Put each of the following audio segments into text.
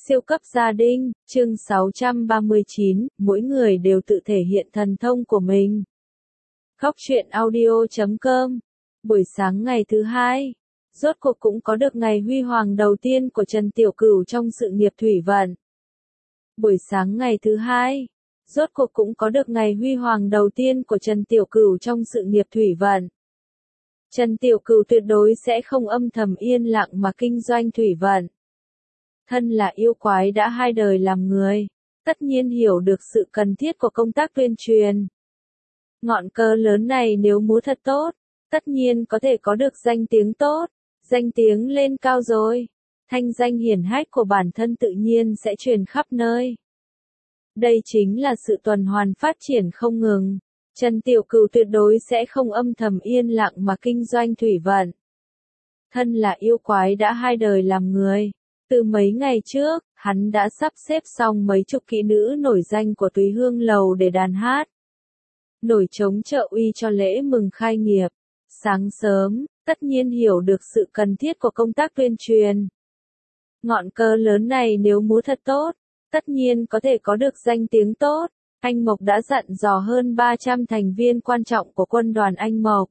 Siêu cấp gia đình, chương 639, mỗi người đều tự thể hiện thần thông của mình. Góc truyện audio.com. Buổi sáng ngày thứ hai, rốt cuộc cũng có được ngày huy hoàng đầu tiên của Trần Tiểu Cửu trong sự nghiệp thủy vận. Buổi sáng ngày thứ hai, rốt cuộc cũng có được ngày huy hoàng đầu tiên của Trần Tiểu Cửu trong sự nghiệp thủy vận. Trần Tiểu Cửu tuyệt đối sẽ không âm thầm yên lặng mà kinh doanh thủy vận. Thân là yêu quái đã 2 đời làm người, tất nhiên hiểu được sự cần thiết của công tác tuyên truyền. Ngọn cờ lớn này nếu múa thật tốt, tất nhiên có thể có được danh tiếng tốt, danh tiếng lên cao rồi, thanh danh hiển hách của bản thân tự nhiên sẽ truyền khắp nơi. Đây chính là sự tuần hoàn phát triển không ngừng. Trần Tiểu Cửu tuyệt đối sẽ không âm thầm yên lặng mà kinh doanh thủy vận. Thân là yêu quái đã 2 đời làm người. Từ mấy ngày trước, hắn đã sắp xếp xong mấy chục kỹ nữ nổi danh của Túy Hương Lầu để đàn hát. Nổi trống trợ uy cho lễ mừng khai nghiệp. Sáng sớm, tất nhiên hiểu được sự cần thiết của công tác tuyên truyền. Ngọn cờ lớn này nếu múa thật tốt, tất nhiên có thể có được danh tiếng tốt. Anh Mộc đã dặn dò hơn 300 thành viên quan trọng của quân đoàn Anh Mộc.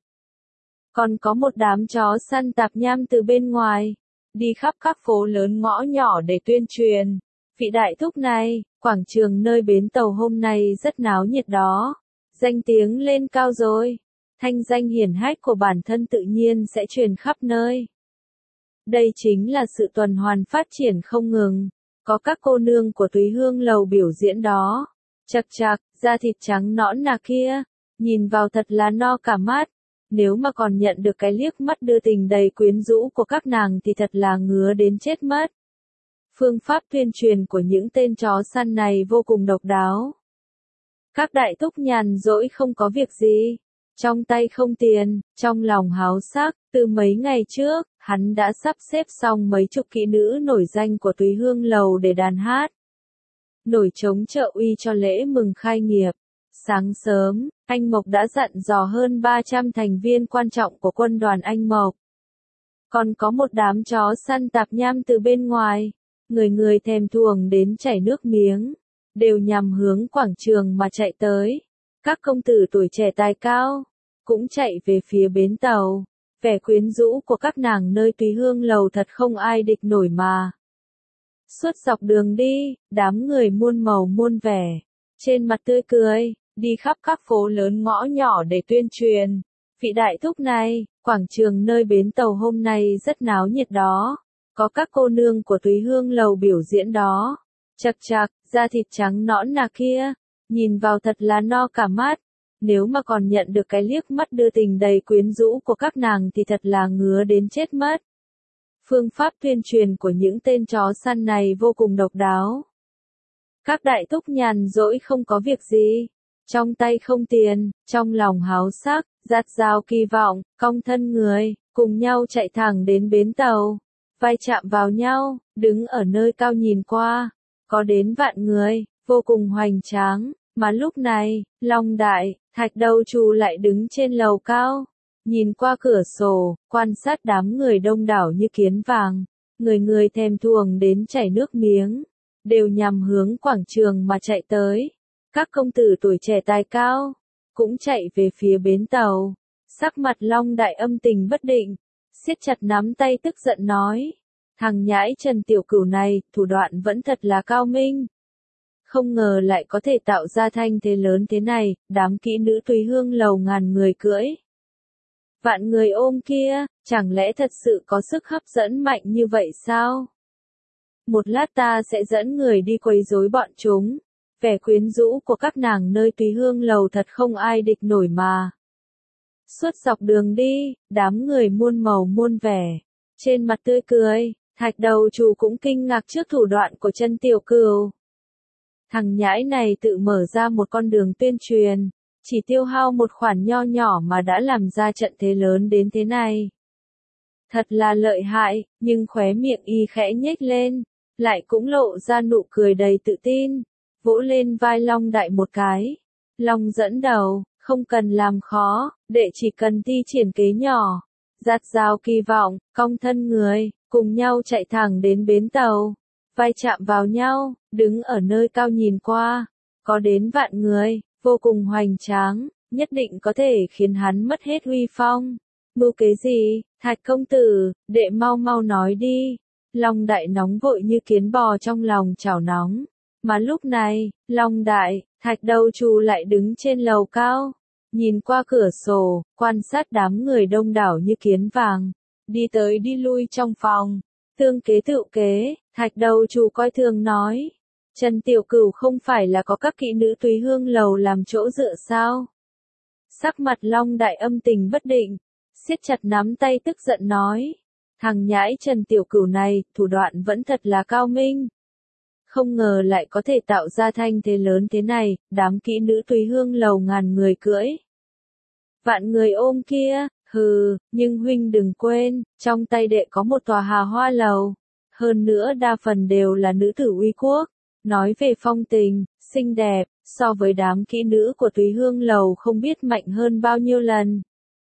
Còn có một đám chó săn tạp nham từ bên ngoài, đi khắp các phố lớn ngõ nhỏ để tuyên truyền. Vị đại thúc này, quảng trường nơi bến tàu hôm nay rất náo nhiệt đó. Danh tiếng lên cao rồi. Thanh danh hiển hách của bản thân tự nhiên sẽ truyền khắp nơi. Đây chính là sự tuần hoàn phát triển không ngừng. Có các cô nương của Túy Hương Lầu biểu diễn đó. Chật chạc, da thịt trắng nõn nà kia. Nhìn vào thật là no cả mắt. Nếu mà còn nhận được cái liếc mắt đưa tình đầy quyến rũ của các nàng thì thật là ngứa đến chết mất. Phương pháp tuyên truyền của những tên chó săn này vô cùng độc đáo. Các đại thúc nhàn rỗi không có việc gì, trong tay không tiền, trong lòng háo sắc, từ mấy ngày trước, hắn đã sắp xếp xong mấy chục kỹ nữ nổi danh của Túy Hương Lầu để đàn hát. Nổi trống trợ uy cho lễ mừng khai nghiệp. Sáng sớm, Anh Mộc đã dặn dò hơn 300 thành viên quan trọng của quân đoàn Anh Mộc. Còn có một đám chó săn tạp nham từ bên ngoài, người người thèm thuồng đến chảy nước miếng, đều nhằm hướng quảng trường mà chạy tới. Các công tử tuổi trẻ tài cao, cũng chạy về phía bến tàu. Vẻ quyến rũ của các nàng nơi Túy Hương Lầu thật không ai địch nổi mà. Suốt dọc đường đi, đám người muôn màu muôn vẻ, trên mặt tươi cười, đi khắp các phố lớn ngõ nhỏ để tuyên truyền. Vị đại thúc này, quảng trường nơi bến tàu hôm nay rất náo nhiệt đó. Có các cô nương của Túy Hương Lầu biểu diễn đó. Chật chạc, da thịt trắng nõn nà kia. Nhìn vào thật là no cả mắt. Nếu mà còn nhận được cái liếc mắt đưa tình đầy quyến rũ của các nàng thì thật là ngứa đến chết mất. Phương pháp tuyên truyền của những tên chó săn này vô cùng độc đáo. Các đại thúc nhàn rỗi không có việc gì, trong tay không tiền, trong lòng háo sắc, dạt dào kỳ vọng, cong thân người, cùng nhau chạy thẳng đến bến tàu, vai chạm vào nhau, đứng ở nơi cao nhìn qua, có đến vạn người, vô cùng hoành tráng, mà lúc này, Long Đại, Thạch Đầu Trù lại đứng trên lầu cao, nhìn qua cửa sổ, quan sát đám người đông đảo như kiến vàng, người người thèm thuồng đến chảy nước miếng, đều nhằm hướng quảng trường mà chạy tới. Các công tử tuổi trẻ tài cao, cũng chạy về phía bến tàu. Sắc mặt Long Đại âm tình bất định, siết chặt nắm tay tức giận nói. Thằng nhãi Trần Tiểu Cửu này, thủ đoạn vẫn thật là cao minh. Không ngờ lại có thể tạo ra thanh thế lớn thế này, đám kỹ nữ Túy Hương Lầu ngàn người cưỡi. Vạn người ôm kia, chẳng lẽ thật sự có sức hấp dẫn mạnh như vậy sao? Một lát ta sẽ dẫn người đi quấy rối bọn chúng. Vẻ quyến rũ của các nàng nơi Túy Hương Lầu thật không ai địch nổi mà. Suốt dọc đường đi, đám người muôn màu muôn vẻ, trên mặt tươi cười, Thạch Đầu Trù cũng kinh ngạc trước thủ đoạn của Trần Tiểu Cửu. Thằng nhãi này tự mở ra một con đường tuyên truyền, chỉ tiêu hao một khoản nho nhỏ mà đã làm ra trận thế lớn đến thế này. Thật là lợi hại, nhưng khóe miệng y khẽ nhếch lên, lại cũng lộ ra nụ cười đầy tự tin. Vỗ lên vai Long Đại một cái. Long dẫn đầu, không cần làm khó, đệ chỉ cần thi triển kế nhỏ. Dạt dào kỳ vọng, cong thân người, cùng nhau chạy thẳng đến bến tàu. vai chạm vào nhau, đứng ở nơi cao nhìn qua, có đến vạn người, vô cùng hoành tráng, nhất định có thể khiến hắn mất hết uy phong. Mưu kế gì, Thạch công tử, đệ mau mau nói đi. Long Đại nóng vội như kiến bò trong lòng chảo nóng. Mà lúc này, Long Đại, Thạch Đầu Trù lại đứng trên lầu cao, nhìn qua cửa sổ, quan sát đám người đông đảo như kiến vàng, đi tới đi lui trong phòng. Tương kế tự kế, Thạch Đầu Trù coi thường nói. Trần Tiểu Cửu không phải là có các kỹ nữ Túy Hương lầu làm chỗ dựa sao? Sắc mặt Long Đại âm tình bất định, siết chặt nắm tay tức giận nói. Thằng nhãi Trần Tiểu Cửu này, thủ đoạn vẫn thật là cao minh. Không ngờ lại có thể tạo ra thanh thế lớn thế này, đám kỹ nữ Túy Hương lầu ngàn người cưỡi. Vạn người ôm kia, hừ, nhưng huynh đừng quên, trong tay đệ có một tòa Hà Hoa lầu. Hơn nữa đa phần đều là nữ tử uy quốc. Nói về phong tình, xinh đẹp, so với đám kỹ nữ của Túy Hương lầu không biết mạnh hơn bao nhiêu lần.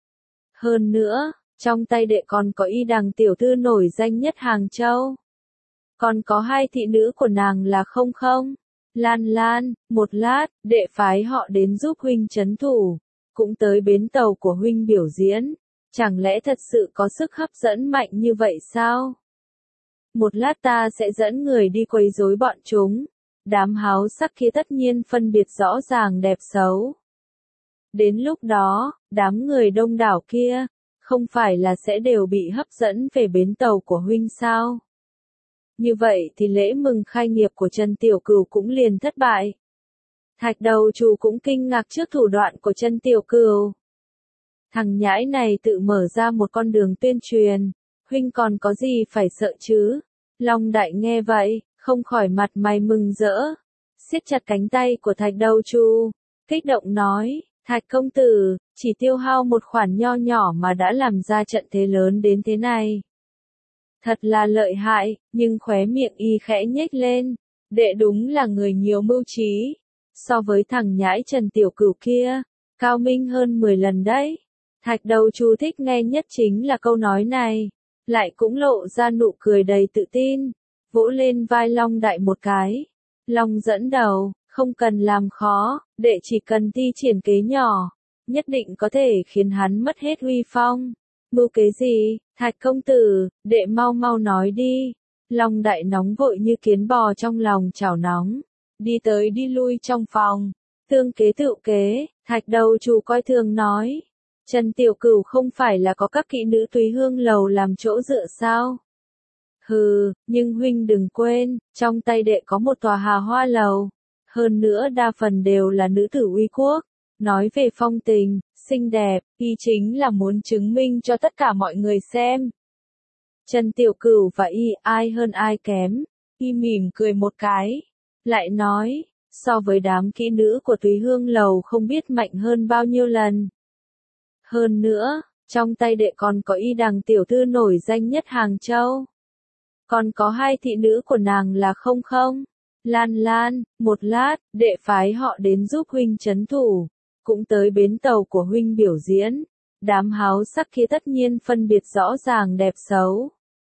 Hơn nữa, trong tay đệ còn có Y Đằng tiểu thư nổi danh nhất Hàng Châu. Còn có hai thị nữ của nàng là Không Không, Lan Lan, một lát, đệ phái họ đến giúp huynh trấn thủ, cũng tới bến tàu của huynh biểu diễn. Chẳng lẽ thật sự có sức hấp dẫn mạnh như vậy sao? Một lát ta sẽ dẫn người đi quấy rối bọn chúng. Đám háo sắc kia tất nhiên phân biệt rõ ràng đẹp xấu. Đến lúc đó, đám người đông đảo kia, không phải là sẽ đều bị hấp dẫn về bến tàu của huynh sao? Như vậy thì lễ mừng khai nghiệp của Trần Tiểu Cửu cũng liền thất bại. Thạch Đầu Trù cũng kinh ngạc trước thủ đoạn của Trần Tiểu Cửu. Thằng nhãi này tự mở ra một con đường tuyên truyền, huynh còn có gì phải sợ chứ? Long Đại nghe vậy, không khỏi mặt mày mừng rỡ, siết chặt cánh tay của Thạch Đầu Trù, kích động nói, Thạch công tử, chỉ tiêu hao một khoản nho nhỏ mà đã làm ra trận thế lớn đến thế này. Thật là lợi hại, nhưng khóe miệng y khẽ nhếch lên, đệ đúng là người nhiều mưu trí, so với thằng nhãi Trần Tiểu Cửu kia, cao minh hơn 10 lần đấy. Thạch Đầu Trù thích nghe nhất chính là câu nói này, lại cũng lộ ra nụ cười đầy tự tin, vỗ lên vai Long Đại một cái. Long dẫn đầu, không cần làm khó, đệ chỉ cần thi triển kế nhỏ, nhất định có thể khiến hắn mất hết uy phong. Mưu kế gì, Thạch công tử, đệ mau mau nói đi. Long Đại nóng vội như kiến bò trong lòng chảo nóng, đi tới đi lui trong phòng. Tương kế tự kế, Thạch Đầu Trù coi thường nói. Trần Tiểu Cửu không phải là có các kỹ nữ Túy Hương lầu làm chỗ dựa sao? Hừ, nhưng huynh đừng quên, trong tay đệ có một tòa Hà Hoa lầu. Hơn nữa đa phần đều là nữ tử uy quốc. Nói về phong tình, xinh đẹp, y chính là muốn chứng minh cho tất cả mọi người xem. Trần Tiểu Cửu và y ai hơn ai kém, y mỉm cười một cái, lại nói, so với đám kỹ nữ của Túy Hương lầu không biết mạnh hơn bao nhiêu lần. Hơn nữa, trong tay đệ còn có Y Đằng tiểu thư nổi danh nhất Hàng Châu. Còn có hai thị nữ của nàng là Không Không, Lan Lan, một lát, đệ phái họ đến giúp huynh trấn thủ, cũng tới bến tàu của huynh biểu diễn. Đám háo sắc kia tất nhiên phân biệt rõ ràng đẹp xấu.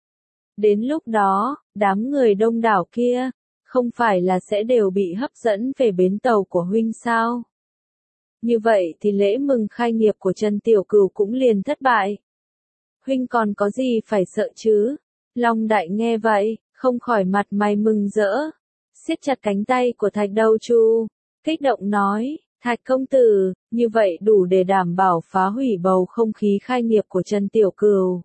Đến lúc đó, đám người đông đảo kia, không phải là sẽ đều bị hấp dẫn về bến tàu của huynh sao? Như vậy thì lễ mừng khai nghiệp của Trần Tiểu Cửu cũng liền thất bại. Huynh còn có gì phải sợ chứ? Long Đại nghe vậy, không khỏi mặt mày mừng rỡ, siết chặt cánh tay của Thạch Đầu Trù, kích động nói, Thạch công tử, như vậy đủ để đảm bảo phá hủy bầu không khí khai nghiệp của Trần Tiểu Cửu.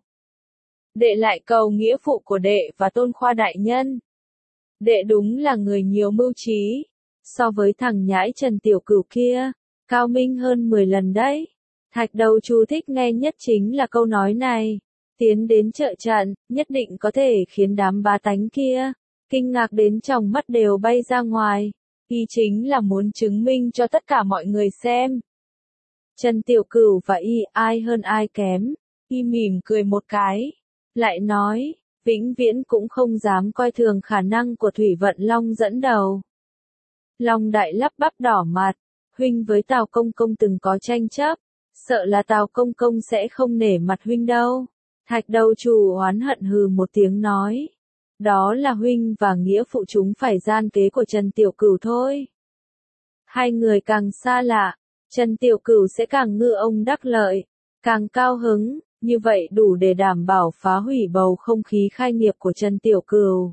Đệ lại cầu nghĩa phụ của đệ và Tôn Khoa đại nhân. Đệ đúng là người nhiều mưu trí, so với thằng nhãi Trần Tiểu Cửu kia, cao minh hơn 10 lần đấy. Thạch Đầu Trù thích nghe nhất chính là câu nói này. Tiến đến trợ trận, nhất định có thể khiến đám bá tánh kia, kinh ngạc đến tròng mắt đều bay ra ngoài. Y chính là muốn chứng minh cho tất cả mọi người xem. Trần Tiểu Cửu và y ai hơn ai kém. Y mỉm cười một cái, lại nói, vĩnh viễn cũng không dám coi thường khả năng của Thủy Vận Long dẫn đầu. Long Đại lắp bắp đỏ mặt, huynh với Tào Công Công từng có tranh chấp, sợ là Tào Công Công sẽ không nể mặt huynh đâu. Thạch Đầu Trù oán hận hừ một tiếng nói, Đó là huynh và nghĩa phụ chúng phải gian kế của Trần Tiểu Cửu thôi. Hai người càng xa lạ, Trần Tiểu Cửu sẽ càng ngư ông đắc lợi, càng cao hứng, như vậy đủ để đảm bảo phá hủy bầu không khí khai nghiệp của Trần Tiểu Cửu.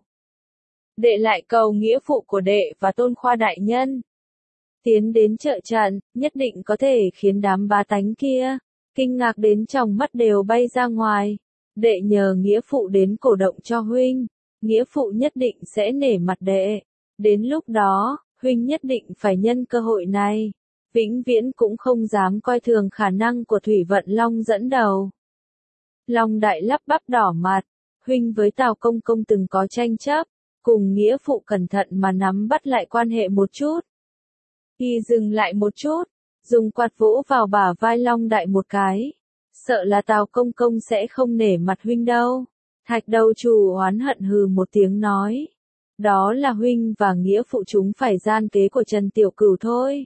Đệ lại cầu nghĩa phụ của đệ và Tôn Khoa đại nhân tiến đến trợ trận, nhất định có thể khiến đám bá tánh kia kinh ngạc đến tròng mắt đều bay ra ngoài. Đệ nhờ nghĩa phụ đến cổ động cho huynh, nghĩa phụ nhất định sẽ nể mặt đệ. Đến lúc đó, huynh nhất định phải nhân cơ hội này, vĩnh viễn cũng không dám coi thường khả năng của Thủy Vận Long dẫn đầu. Long Đại lắp bắp đỏ mặt, huynh với Tào Công Công từng có tranh chấp, cùng nghĩa phụ cẩn thận mà nắm bắt lại quan hệ một chút. Y dừng lại một chút, dùng quạt vỗ vào bả vai Long Đại một cái. Sợ là Tào Công Công sẽ không nể mặt huynh đâu. Thạch Đầu Chủ oán hận hừ một tiếng nói. Đó là huynh và nghĩa phụ chúng phải gian kế của Trần Tiểu Cửu thôi.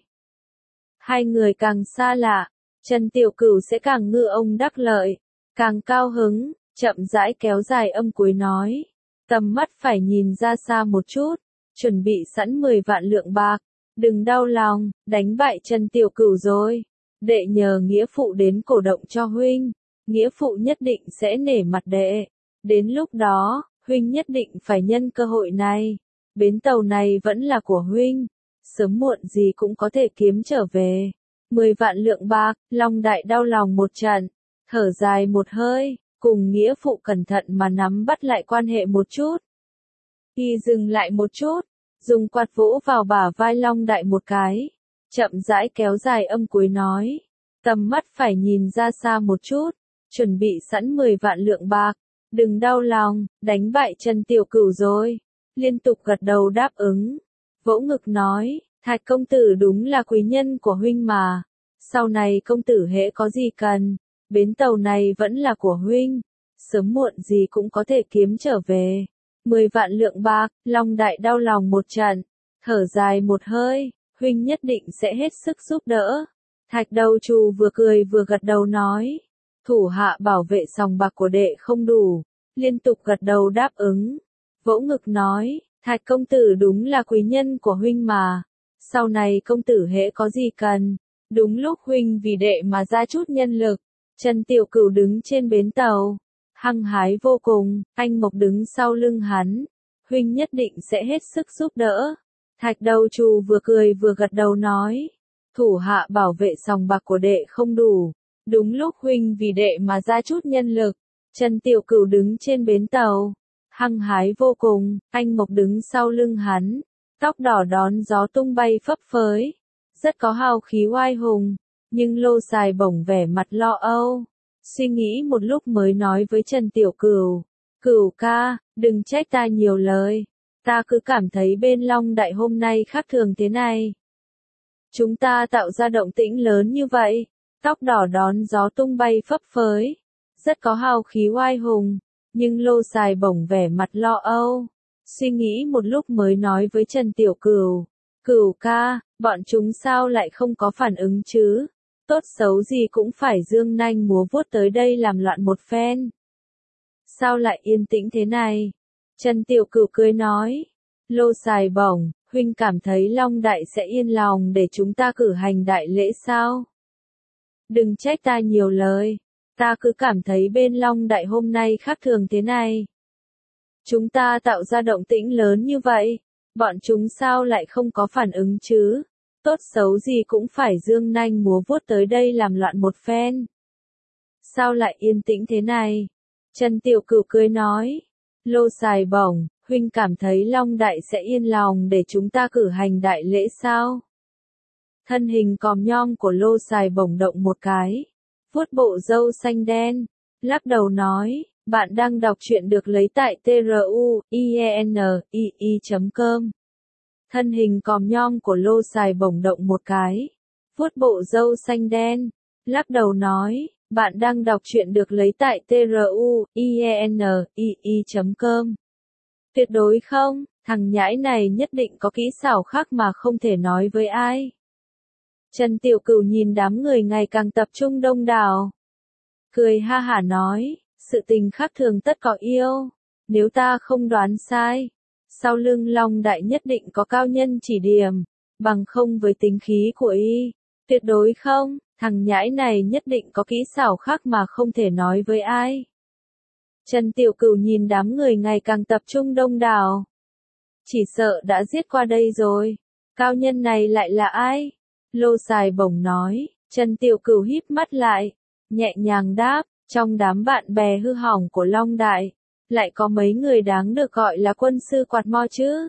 Hai người càng xa lạ, Trần Tiểu Cửu sẽ càng ngư ông đắc lợi, càng cao hứng, chậm rãi kéo dài âm cuối nói. Tầm mắt phải nhìn ra xa một chút, chuẩn bị sẵn 10 vạn lượng bạc. Đừng đau lòng, đánh bại Trần Tiểu Cửu rồi. Đệ nhờ nghĩa phụ đến cổ động cho huynh, nghĩa phụ nhất định sẽ nể mặt đệ. Đến lúc đó, huynh nhất định phải nhân cơ hội này. Bến tàu này vẫn là của huynh, sớm muộn gì cũng có thể kiếm trở về. 10 vạn lượng bạc, Long Đại đau lòng một trận, thở dài một hơi, cùng nghĩa phụ cẩn thận mà nắm bắt lại quan hệ một chút. Y dừng lại một chút, dùng quạt vỗ vào bả vai Long Đại một cái, chậm rãi kéo dài âm cuối nói. Tầm mắt phải nhìn ra xa một chút, chuẩn bị sẵn 10 vạn lượng bạc. Đừng đau lòng, đánh bại Trần Tiểu Cửu rồi. Liên tục gật đầu đáp ứng. Vỗ ngực nói, Thạch công tử đúng là quý nhân của huynh mà. Sau này công tử hễ có gì cần, bến tàu này vẫn là của huynh. Sớm muộn gì cũng có thể kiếm trở về. 10 vạn lượng bạc, Long Đại đau lòng một trận, thở dài một hơi, huynh nhất định sẽ hết sức giúp đỡ. Thạch Đầu Chủ vừa cười vừa gật đầu nói, thủ hạ bảo vệ sòng bạc của đệ không đủ, liên tục gật đầu đáp ứng. Vỗ ngực nói, Thạch công tử đúng là quý nhân của huynh mà. Sau này công tử hễ có gì cần, đúng lúc huynh vì đệ mà ra chút nhân lực. Trần Tiểu Cửu đứng trên bến tàu, hăng hái vô cùng, anh Mộc đứng sau lưng hắn. Huynh nhất định sẽ hết sức giúp đỡ. Thạch Đầu Chủ vừa cười vừa gật đầu nói, thủ hạ bảo vệ sòng bạc của đệ không đủ, đúng lúc huynh vì đệ mà ra chút nhân lực. Trần Tiểu Cửu đứng trên bến tàu, hăng hái vô cùng, anh Mộc đứng sau lưng hắn, tóc đỏ đón gió tung bay phấp phới, rất có hào khí oai hùng, nhưng Lô Sài bỗng vẻ mặt lo âu, suy nghĩ một lúc mới nói với Trần Tiểu Cửu, Cửu ca, đừng trách ta nhiều lời, ta cứ cảm thấy bên Long Đại hôm nay khác thường thế này. Chúng ta tạo ra động tĩnh lớn như vậy, tóc đỏ đón gió tung bay phấp phới, rất có hào khí oai hùng, nhưng Lô Sài bỗng vẻ mặt lo âu, suy nghĩ một lúc mới nói với Trần Tiểu Cửu, Cửu ca, bọn chúng sao lại không có phản ứng chứ, tốt xấu gì cũng phải dương nanh múa vuốt tới đây làm loạn một phen. Sao lại yên tĩnh thế này? Trần Tiểu Cửu cười nói, Lô Sài bổng, huynh cảm thấy Long Đại sẽ yên lòng để chúng ta cử hành đại lễ sao? Đừng trách ta nhiều lời, ta cứ cảm thấy bên Long Đại hôm nay khác thường thế này. Chúng ta tạo ra động tĩnh lớn như vậy, bọn chúng sao lại không có phản ứng chứ? Tốt xấu gì cũng phải dương nanh múa vuốt tới đây làm loạn một phen. Sao lại yên tĩnh thế này? Trần Tiểu Cửu cười nói, Lô Sài bổng, huynh cảm thấy Long Đại sẽ yên lòng để chúng ta cử hành đại lễ sao? Thân hình còm nhom của Lô Sài bổng động một cái, vuốt bộ râu xanh đen, lắc đầu nói, bạn đang đọc truyện được lấy tại truyenii.com. Thân hình còm nhom của Lô Sài bổng động một cái, vuốt bộ râu xanh đen, lắc đầu nói, bạn đang đọc truyện được lấy tại truyenii.com. Tuyệt đối không, thằng nhãi này nhất định có kỹ xảo khác mà không thể nói với ai. Trần Tiểu Cửu nhìn đám người ngày càng tập trung đông đảo, cười ha hả nói, sự tình khác thường tất có yêu, Nếu ta không đoán sai, sau lưng Long Đại nhất định có cao nhân chỉ điểm, bằng không với tính khí của y, tuyệt đối không, thằng nhãi này nhất định có kỹ xảo khác mà không thể nói với ai. Trần Tiểu Cửu nhìn đám người ngày càng tập trung đông đảo. Chỉ sợ đã giết qua đây rồi. Cao nhân này lại là ai? Lô Sài Bổng nói. Trần Tiểu Cửu híp mắt lại, nhẹ nhàng đáp, trong đám bạn bè hư hỏng của Long Đại, lại có mấy người đáng được gọi là quân sư quạt mo chứ?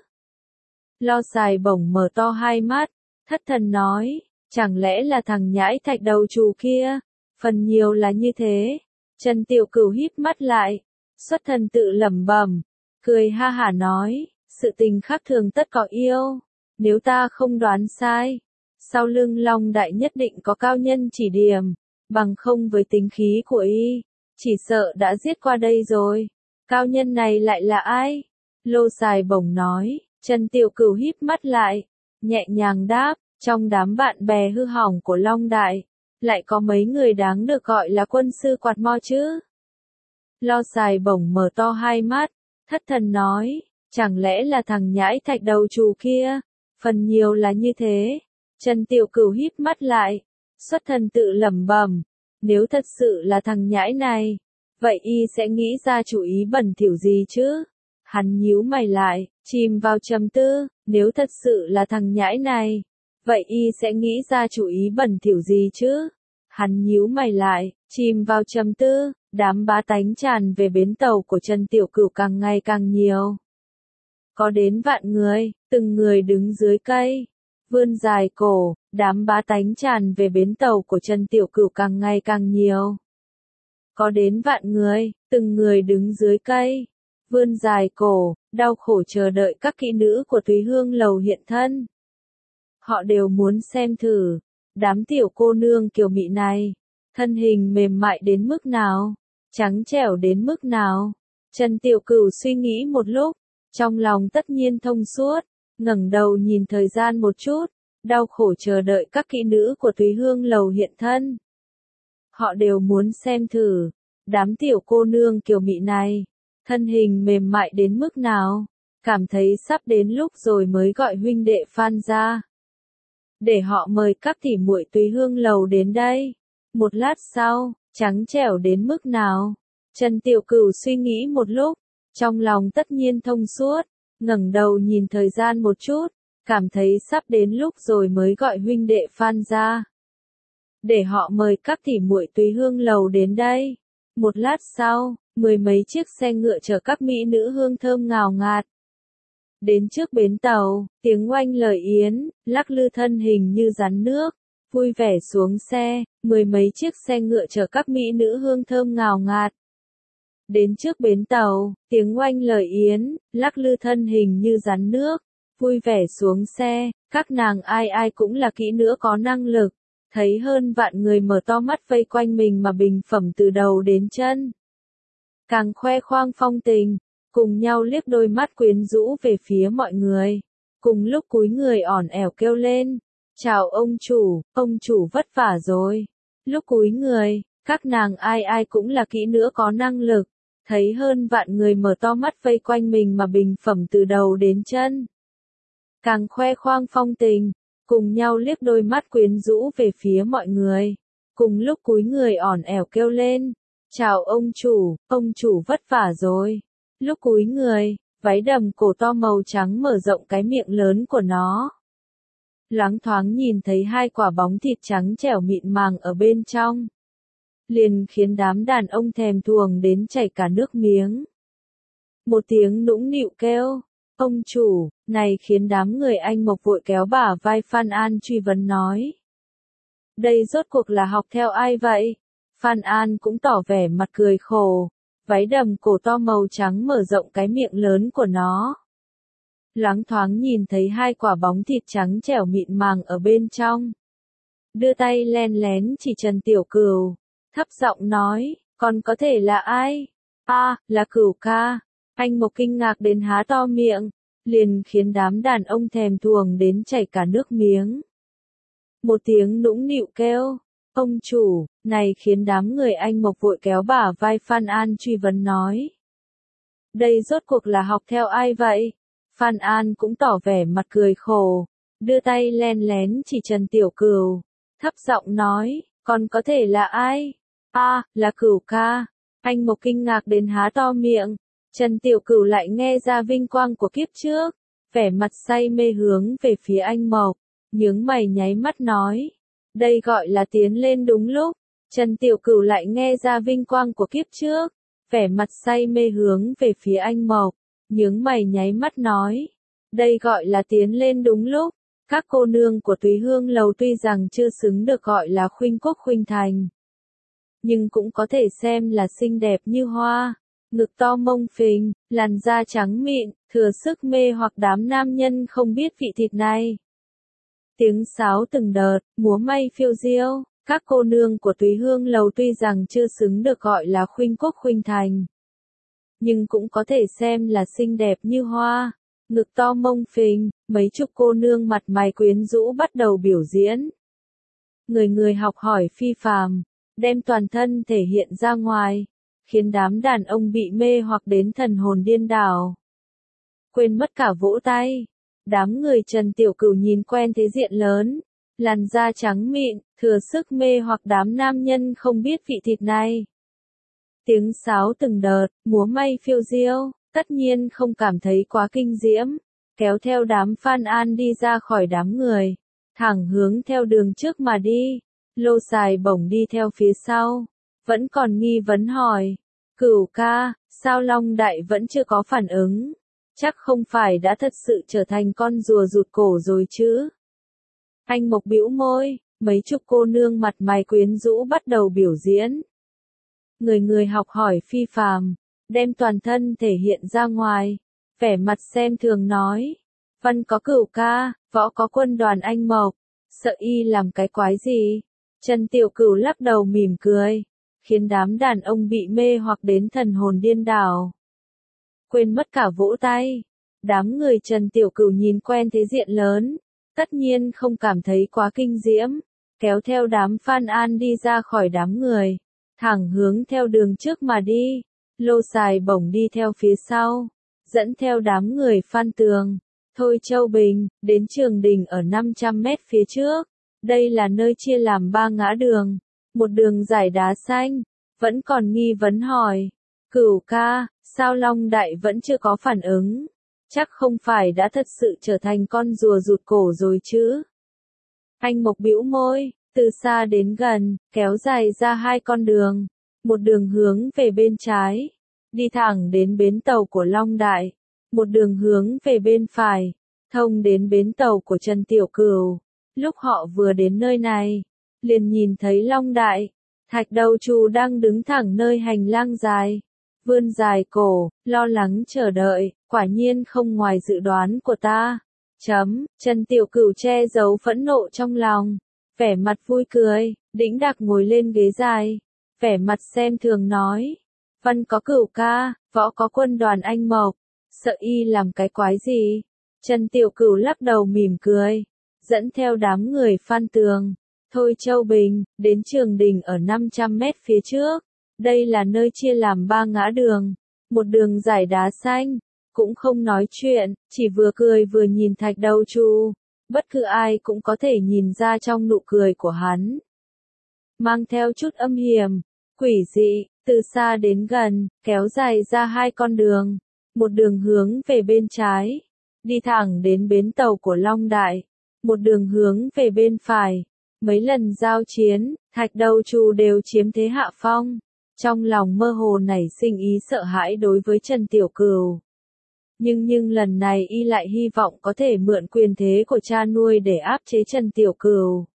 Lô Sài Bổng mở to hai mắt, thất thần nói, chẳng lẽ là thằng nhãi thạch đầu trù kia? Phần nhiều là như thế. Trần Tiểu Cửu híp mắt lại, xuất thần tự lẩm bẩm, cười ha hả nói, sự tình khác thường tất có yêu. Nếu ta không đoán sai, sau lưng Long Đại nhất định có cao nhân chỉ điểm, bằng không với tính khí của y, chỉ sợ đã giết qua đây rồi. Cao nhân này lại là ai? Lô Sài Bổng nói. Trần Tiểu Cửu híp mắt lại, nhẹ nhàng đáp, trong đám bạn bè hư hỏng của Long Đại, lại có mấy người đáng được gọi là quân sư quạt mo chứ? Lô Sài Bổng mở to hai mắt, thất thần nói, chẳng lẽ là thằng nhãi thạch đầu trù kia? Phần nhiều là như thế. Trần Tiểu Cửu híp mắt lại, xuất thần tự lẩm bẩm, nếu thật sự là thằng nhãi này, vậy y sẽ nghĩ ra chủ ý bẩn thỉu gì chứ? Hắn nhíu mày lại, chìm vào trầm tư, nếu thật sự là thằng nhãi này, vậy y sẽ nghĩ ra chủ ý bẩn thỉu gì chứ? Hắn nhíu mày lại, chìm vào trầm tư, đám bá tánh tràn về bến tàu của Trần Tiểu Cửu càng ngày càng nhiều. Có đến vạn người, từng người đứng dưới cây, vươn dài cổ, đám bá tánh tràn về bến tàu của Trần Tiểu Cửu càng ngày càng nhiều. Có đến vạn người, từng người đứng dưới cây, vươn dài cổ, đau khổ chờ đợi các kỹ nữ của Thúy Hương Lầu hiện thân. Họ đều muốn xem thử, đám tiểu cô nương kiều mị này, thân hình mềm mại đến mức nào, trắng trẻo đến mức nào. Trần Tiểu Cửu suy nghĩ một lúc, trong lòng tất nhiên thông suốt, ngẩng đầu nhìn thời gian một chút, đau khổ chờ đợi các kỹ nữ của Thúy Hương Lầu hiện thân. Họ đều muốn xem thử, đám tiểu cô nương kiều mị này, thân hình mềm mại đến mức nào, cảm thấy sắp đến lúc rồi mới gọi huynh đệ Phan ra. Để họ mời các tỷ muội Thúy Hương Lầu đến đây. Một lát sau, trắng trẻo đến mức nào? Trần Tiểu Cửu suy nghĩ một lúc, trong lòng tất nhiên thông suốt, ngẩng đầu nhìn thời gian một chút, cảm thấy sắp đến lúc rồi mới gọi huynh đệ Phan ra. Để họ mời các tỷ muội Thúy Hương Lầu đến đây. Một lát sau, mười mấy chiếc xe ngựa chở các mỹ nữ hương thơm ngào ngạt. Đến trước bến tàu, tiếng oanh lời yến, lắc lư thân hình như rắn nước, vui vẻ xuống xe, mười mấy chiếc xe ngựa chở các mỹ nữ hương thơm ngào ngạt. Đến trước bến tàu, tiếng oanh lời yến, lắc lư thân hình như rắn nước, vui vẻ xuống xe, các nàng ai ai cũng là kỹ nữ có năng lực, thấy hơn vạn người mở to mắt vây quanh mình mà bình phẩm từ đầu đến chân. Càng khoe khoang phong tình, cùng nhau liếc đôi mắt quyến rũ về phía mọi người, cùng lúc cúi người ỏn ẻo kêu lên, chào ông chủ vất vả rồi. Lúc cúi người, các nàng ai ai cũng là kỹ nữ có năng lực, thấy hơn vạn người mở to mắt vây quanh mình mà bình phẩm từ đầu đến chân. Càng khoe khoang phong tình, cùng nhau liếc đôi mắt quyến rũ về phía mọi người, cùng lúc cúi người ỏn ẻo kêu lên, chào ông chủ vất vả rồi. Lúc cúi người, váy đầm cổ to màu trắng mở rộng cái miệng lớn của nó. Loáng thoáng nhìn thấy hai quả bóng thịt trắng trẻo mịn màng ở bên trong. Liền khiến đám đàn ông thèm thuồng đến chảy cả nước miếng. Một tiếng nũng nịu kêu, ông chủ, này khiến đám người Anh Mộc vội kéo bả vai Phan An truy vấn nói. Đây rốt cuộc là học theo ai vậy? Phan An cũng tỏ vẻ mặt cười khổ, váy đầm cổ to màu trắng mở rộng cái miệng lớn của nó. Loáng thoáng nhìn thấy hai quả bóng thịt trắng trẻo mịn màng ở bên trong. Đưa tay len lén chỉ Trần Tiểu Cửu, thấp giọng nói, còn có thể là ai? Là Cửu ca. Anh Mộc kinh ngạc đến há to miệng, liền khiến đám đàn ông thèm thuồng đến chảy cả nước miếng. Một tiếng nũng nịu kêu, ông chủ, này khiến đám người Anh Mộc vội kéo bả vai Phan An truy vấn nói. Đây rốt cuộc là học theo ai vậy? Phan An cũng tỏ vẻ mặt cười khổ, đưa tay len lén chỉ Trần Tiểu Cửu, thấp giọng nói, còn có thể là ai? À, là Cửu ca. Anh Mộc kinh ngạc đến há to miệng. Trần Tiểu Cửu lại nghe ra vinh quang của kiếp trước, vẻ mặt say mê hướng về phía anh Mộc, nhướng mày nháy mắt nói, đây gọi là tiến lên đúng lúc. Trần Tiểu Cửu lại nghe ra vinh quang của kiếp trước, vẻ mặt say mê hướng về phía anh Mộc, nhướng mày nháy mắt nói, đây gọi là tiến lên đúng lúc. Các cô nương của Túy Hương Lầu tuy rằng chưa xứng được gọi là khuynh quốc khuynh thành, nhưng cũng có thể xem là xinh đẹp như hoa, ngực to mông phình, làn da trắng mịn, thừa sức mê hoặc đám nam nhân không biết vị thịt này. Tiếng sáo từng đợt, múa may phiêu diêu, các cô nương của Túy Hương Lầu tuy rằng chưa xứng được gọi là khuynh quốc khuynh thành, nhưng cũng có thể xem là xinh đẹp như hoa, ngực to mông phình, mấy chục cô nương mặt mày quyến rũ bắt đầu biểu diễn. Người người học hỏi phi phàm, đem toàn thân thể hiện ra ngoài, khiến đám đàn ông bị mê hoặc đến thần hồn điên đảo, quên mất cả vỗ tay. Đám người Trần Tiểu Cửu nhìn quen thế diện lớn, làn da trắng mịn, thừa sức mê hoặc đám nam nhân không biết vị thịt này. Tiếng sáo từng đợt, múa may phiêu diêu, tất nhiên không cảm thấy quá kinh diễm, kéo theo đám Phan An đi ra khỏi đám người, thẳng hướng theo đường trước mà đi. Lô Sài bổng đi theo phía sau, vẫn còn nghi vấn hỏi, Cửu ca, sao Long Đại vẫn chưa có phản ứng? Chắc không phải đã thật sự trở thành con rùa rụt cổ rồi chứ? Anh Mộc bĩu môi, mấy chục cô nương mặt mày quyến rũ bắt đầu biểu diễn. Người người học hỏi phi phàm, đem toàn thân thể hiện ra ngoài, vẻ mặt xem thường nói, văn có Cửu ca, võ có quân đoàn anh Mộc, sợ y làm cái quái gì? Trần Tiểu Cửu lắc đầu mỉm cười, khiến đám đàn ông bị mê hoặc đến thần hồn điên đảo, quên mất cả vỗ tay. Đám người Trần Tiểu Cửu nhìn quen thế diện lớn, tất nhiên không cảm thấy quá kinh diễm, kéo theo đám Phan An đi ra khỏi đám người, thẳng hướng theo đường trước mà đi. Lô Sài bổng đi theo phía sau, dẫn theo đám người Phan Tường, Thôi Châu Bình, đến Trường Đình ở 500 mét phía trước. Đây là nơi chia làm 3 ngã đường, một đường dải đá xanh, vẫn còn nghi vấn hỏi, Cửu ca, sao Long Đại vẫn chưa có phản ứng? Chắc không phải đã thật sự trở thành con rùa rụt cổ rồi chứ? Anh Mộc bĩu môi, từ xa đến gần, kéo dài ra 2 con đường, một đường hướng về bên trái, đi thẳng đến bến tàu của Long Đại, một đường hướng về bên phải, thông đến bến tàu của Trần Tiểu Cửu. Lúc họ vừa đến nơi này, liền nhìn thấy Long Đại, Thạch Đầu Trù đang đứng thẳng nơi hành lang dài, vươn dài cổ, lo lắng chờ đợi, quả nhiên không ngoài dự đoán của ta. Trần Tiểu Cửu che giấu phẫn nộ trong lòng, vẻ mặt vui cười, đĩnh đạc ngồi lên ghế dài, vẻ mặt xem thường nói, văn có Cửu ca, võ có quân đoàn anh Mộc, sợ y làm cái quái gì? Trần Tiểu Cửu lắc đầu mỉm cười, dẫn theo đám người Phan Tường, Thôi Châu Bình, đến Trường Đình ở 500 mét phía trước. Đây là nơi chia làm 3 ngã đường, một đường dải đá xanh, cũng không nói chuyện, chỉ vừa cười vừa nhìn Thạch Đầu Trù. Bất cứ ai cũng có thể nhìn ra trong nụ cười của hắn, mang theo chút âm hiểm, quỷ dị, từ xa đến gần, kéo dài ra 2 con đường, một đường hướng về bên trái, đi thẳng đến bến tàu của Long Đại, một đường hướng về bên phải. Mấy lần giao chiến, Thạch Đầu Trù đều chiếm thế hạ phong, trong lòng mơ hồ nảy sinh ý sợ hãi đối với Trần Tiểu Cửu. Nhưng lần này y lại hy vọng có thể mượn quyền thế của cha nuôi để áp chế Trần Tiểu Cửu.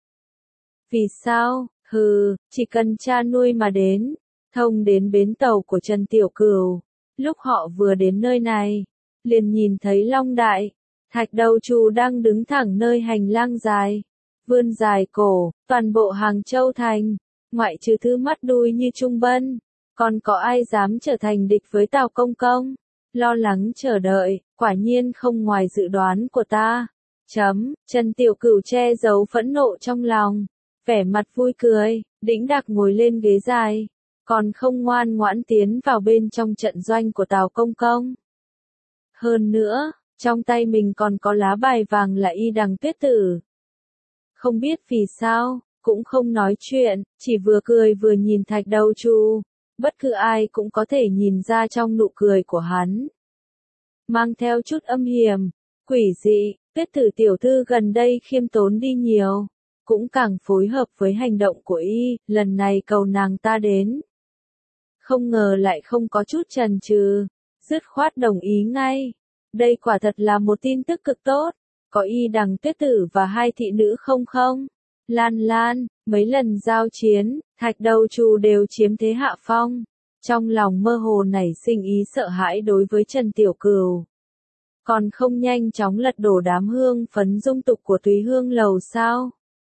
Vì sao? Chỉ cần cha nuôi mà đến, thông đến bến tàu của Trần Tiểu Cửu. Lúc họ vừa đến nơi này, liền nhìn thấy Long Đại, Thạch Đầu Trù đang đứng thẳng nơi hành lang dài, vươn dài cổ, toàn bộ Hàng Châu Thành, ngoại trừ thứ mắt đuôi như Trung Bân, còn có ai dám trở thành địch với Tào Công Công? Lo lắng chờ đợi, quả nhiên không ngoài dự đoán của ta. Trần Tiểu Cửu che giấu phẫn nộ trong lòng, vẻ mặt vui cười, đĩnh đạc ngồi lên ghế dài, còn không ngoan ngoãn tiến vào bên trong trận doanh của Tào Công Công. Hơn nữa, trong tay mình còn có lá bài vàng là Y Đằng Tuyết Tử. Không biết vì sao, cũng không nói chuyện, chỉ vừa cười vừa nhìn Thạch Đầu Chu. Bất cứ ai cũng có thể nhìn ra trong nụ cười của hắn mang theo chút âm hiểm, quỷ dị. Tuyết Tử tiểu thư gần đây khiêm tốn đi nhiều, cũng càng phối hợp với hành động của y, lần này cầu nàng ta đến. Không ngờ lại không có chút chần chừ, dứt khoát đồng ý ngay. Đây quả thật là một tin tức cực tốt, có Y Đằng Tuyết Tử và hai thị nữ không không? Lan Lan, mấy lần giao chiến, Thạch Đầu Chu đều chiếm thế hạ phong. Trong lòng mơ hồ nảy sinh ý sợ hãi đối với Trần Tiểu Cửu. Còn không nhanh chóng lật đổ đám hương phấn dung tục của Túy Hương Lầu sao?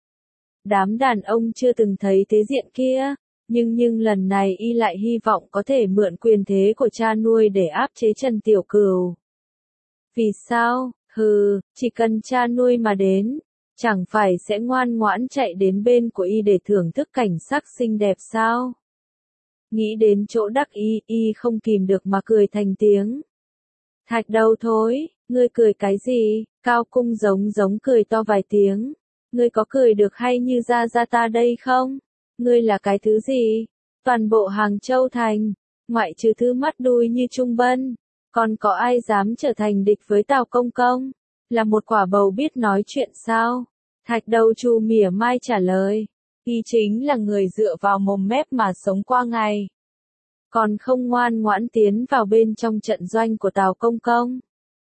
Đám đàn ông chưa từng thấy thế diện kia, nhưng lần này y lại hy vọng có thể mượn quyền thế của cha nuôi để áp chế Trần Tiểu Cửu. Vì sao? Hừ, chỉ cần cha nuôi mà đến, chẳng phải sẽ ngoan ngoãn chạy đến bên của y để thưởng thức cảnh sắc xinh đẹp sao? Nghĩ đến chỗ đắc ý, y không kìm được mà cười thành tiếng. Thạch Đầu thối, ngươi cười cái gì? Cao Cung giống cười to vài tiếng. Ngươi có cười được hay như ra ta đây không? Ngươi là cái thứ gì? Toàn bộ Hàng Châu Thành, ngoại trừ thứ mắt đuôi như Trung Bân, còn có ai dám trở thành địch với Tào Công Công? Là một quả bầu biết nói chuyện sao? Thạch Đầu Chu mỉa mai trả lời. Y chính là người dựa vào mồm mép mà sống qua ngày. Còn không ngoan ngoãn tiến vào bên trong trận doanh của Tào Công Công.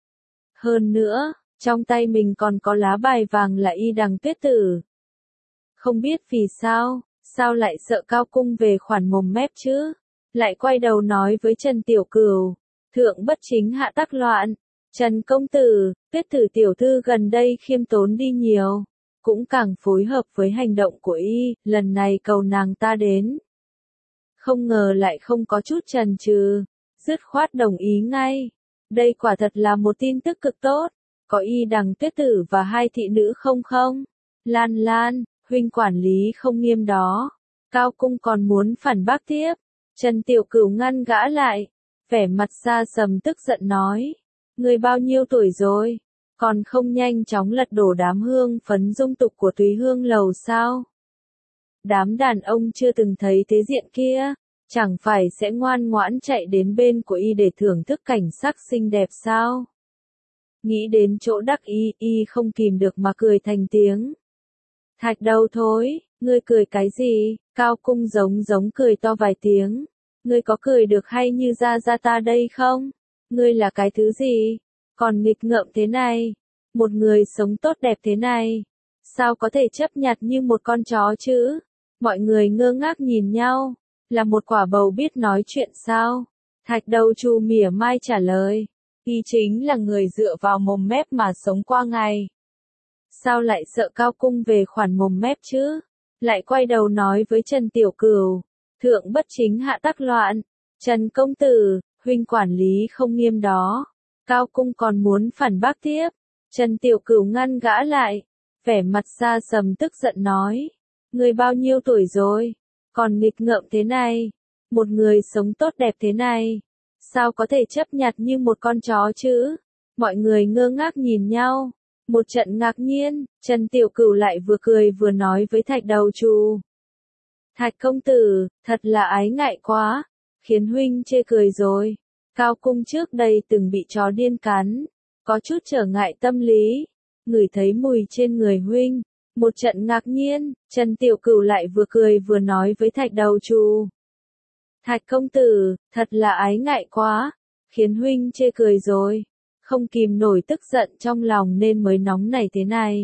Hơn nữa, trong tay mình còn có lá bài vàng là Y Đằng Tuyết Tử. Không biết vì sao lại sợ Cao Cung về khoản mồm mép chứ? Lại quay đầu nói với Trần Tiểu Cửu, thượng bất chính hạ tắc loạn. Trần công tử, Tuyết Tử tiểu thư gần đây khiêm tốn đi nhiều, cũng càng phối hợp với hành động của y, lần này cầu nàng ta đến. Không ngờ lại không có chút chần chừ, dứt khoát đồng ý ngay. Đây quả thật là một tin tức cực tốt, có Y Đằng Tuyết Tử và hai thị nữ không không? Lan Lan, huynh quản lý không nghiêm đó. Cao Cung còn muốn phản bác tiếp. Trần Tiểu Cửu ngăn gã lại, vẻ mặt xa sầm tức giận nói. Ngươi bao nhiêu tuổi rồi? Còn không nhanh chóng lật đổ đám hương phấn dung tục của Túy Hương Lầu sao? Đám đàn ông chưa từng thấy thế diện kia, chẳng phải sẽ ngoan ngoãn chạy đến bên của y để thưởng thức cảnh sắc xinh đẹp sao? Nghĩ đến chỗ đắc ý, y không kìm được mà cười thành tiếng. Thạch Đầu thối, ngươi cười cái gì? Cao Cung giống cười to vài tiếng. Ngươi có cười được hay như ra ta đây không? Ngươi là cái thứ gì? Còn nghịch ngợm thế này? Một người sống tốt đẹp thế này? Sao có thể chấp nhặt như một con chó chứ? Mọi người ngơ ngác nhìn nhau. Là một quả bầu biết nói chuyện sao? Thạch Đầu Chu mỉa mai trả lời. Y chính là người dựa vào mồm mép mà sống qua ngày. Sao lại sợ Cao Cung về khoản mồm mép chứ? Lại quay đầu nói với Trần Tiểu Cửu. Thượng bất chính hạ tắc loạn. Trần công tử, huynh quản lý không nghiêm đó. Cao Cung còn muốn phản bác tiếp. Trần Tiểu Cửu ngăn gã lại. Vẻ mặt xa sầm tức giận nói. Ngươi bao nhiêu tuổi rồi? Còn nghịch ngợm thế này? Một người sống tốt đẹp thế này? Sao có thể chấp nhặt như một con chó chứ? Mọi người ngơ ngác nhìn nhau. Một trận ngạc nhiên, Trần Tiểu Cửu lại vừa cười vừa nói với Thạch Đầu Chu. Thạch công tử, thật là ái ngại quá, khiến huynh chê cười rồi. Cao Cung trước đây từng bị chó điên cắn, có chút trở ngại tâm lý, ngửi thấy mùi trên người huynh. Một trận ngạc nhiên, Trần Tiểu Cửu lại vừa cười vừa nói với Thạch Đầu Chu. Thạch công tử, thật là ái ngại quá, khiến huynh chê cười rồi. Không kìm nổi tức giận trong lòng nên mới nóng nảy thế này.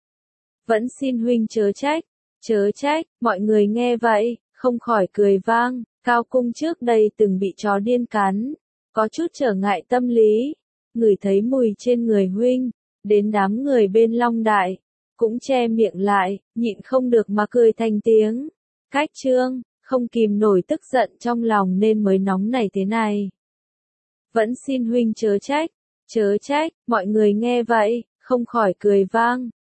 Vẫn xin huynh chớ trách, mọi người nghe vậy, không khỏi cười vang. Cao Cung trước đây từng bị chó điên cắn, có chút trở ngại tâm lý, ngửi thấy mùi trên người huynh, đến đám người bên Long Đại, cũng che miệng lại, nhịn không được mà cười thành tiếng. Cách chương, không kìm nổi tức giận trong lòng nên mới nóng nảy thế này. Vẫn xin huynh chớ trách, mọi người nghe vậy, không khỏi cười vang.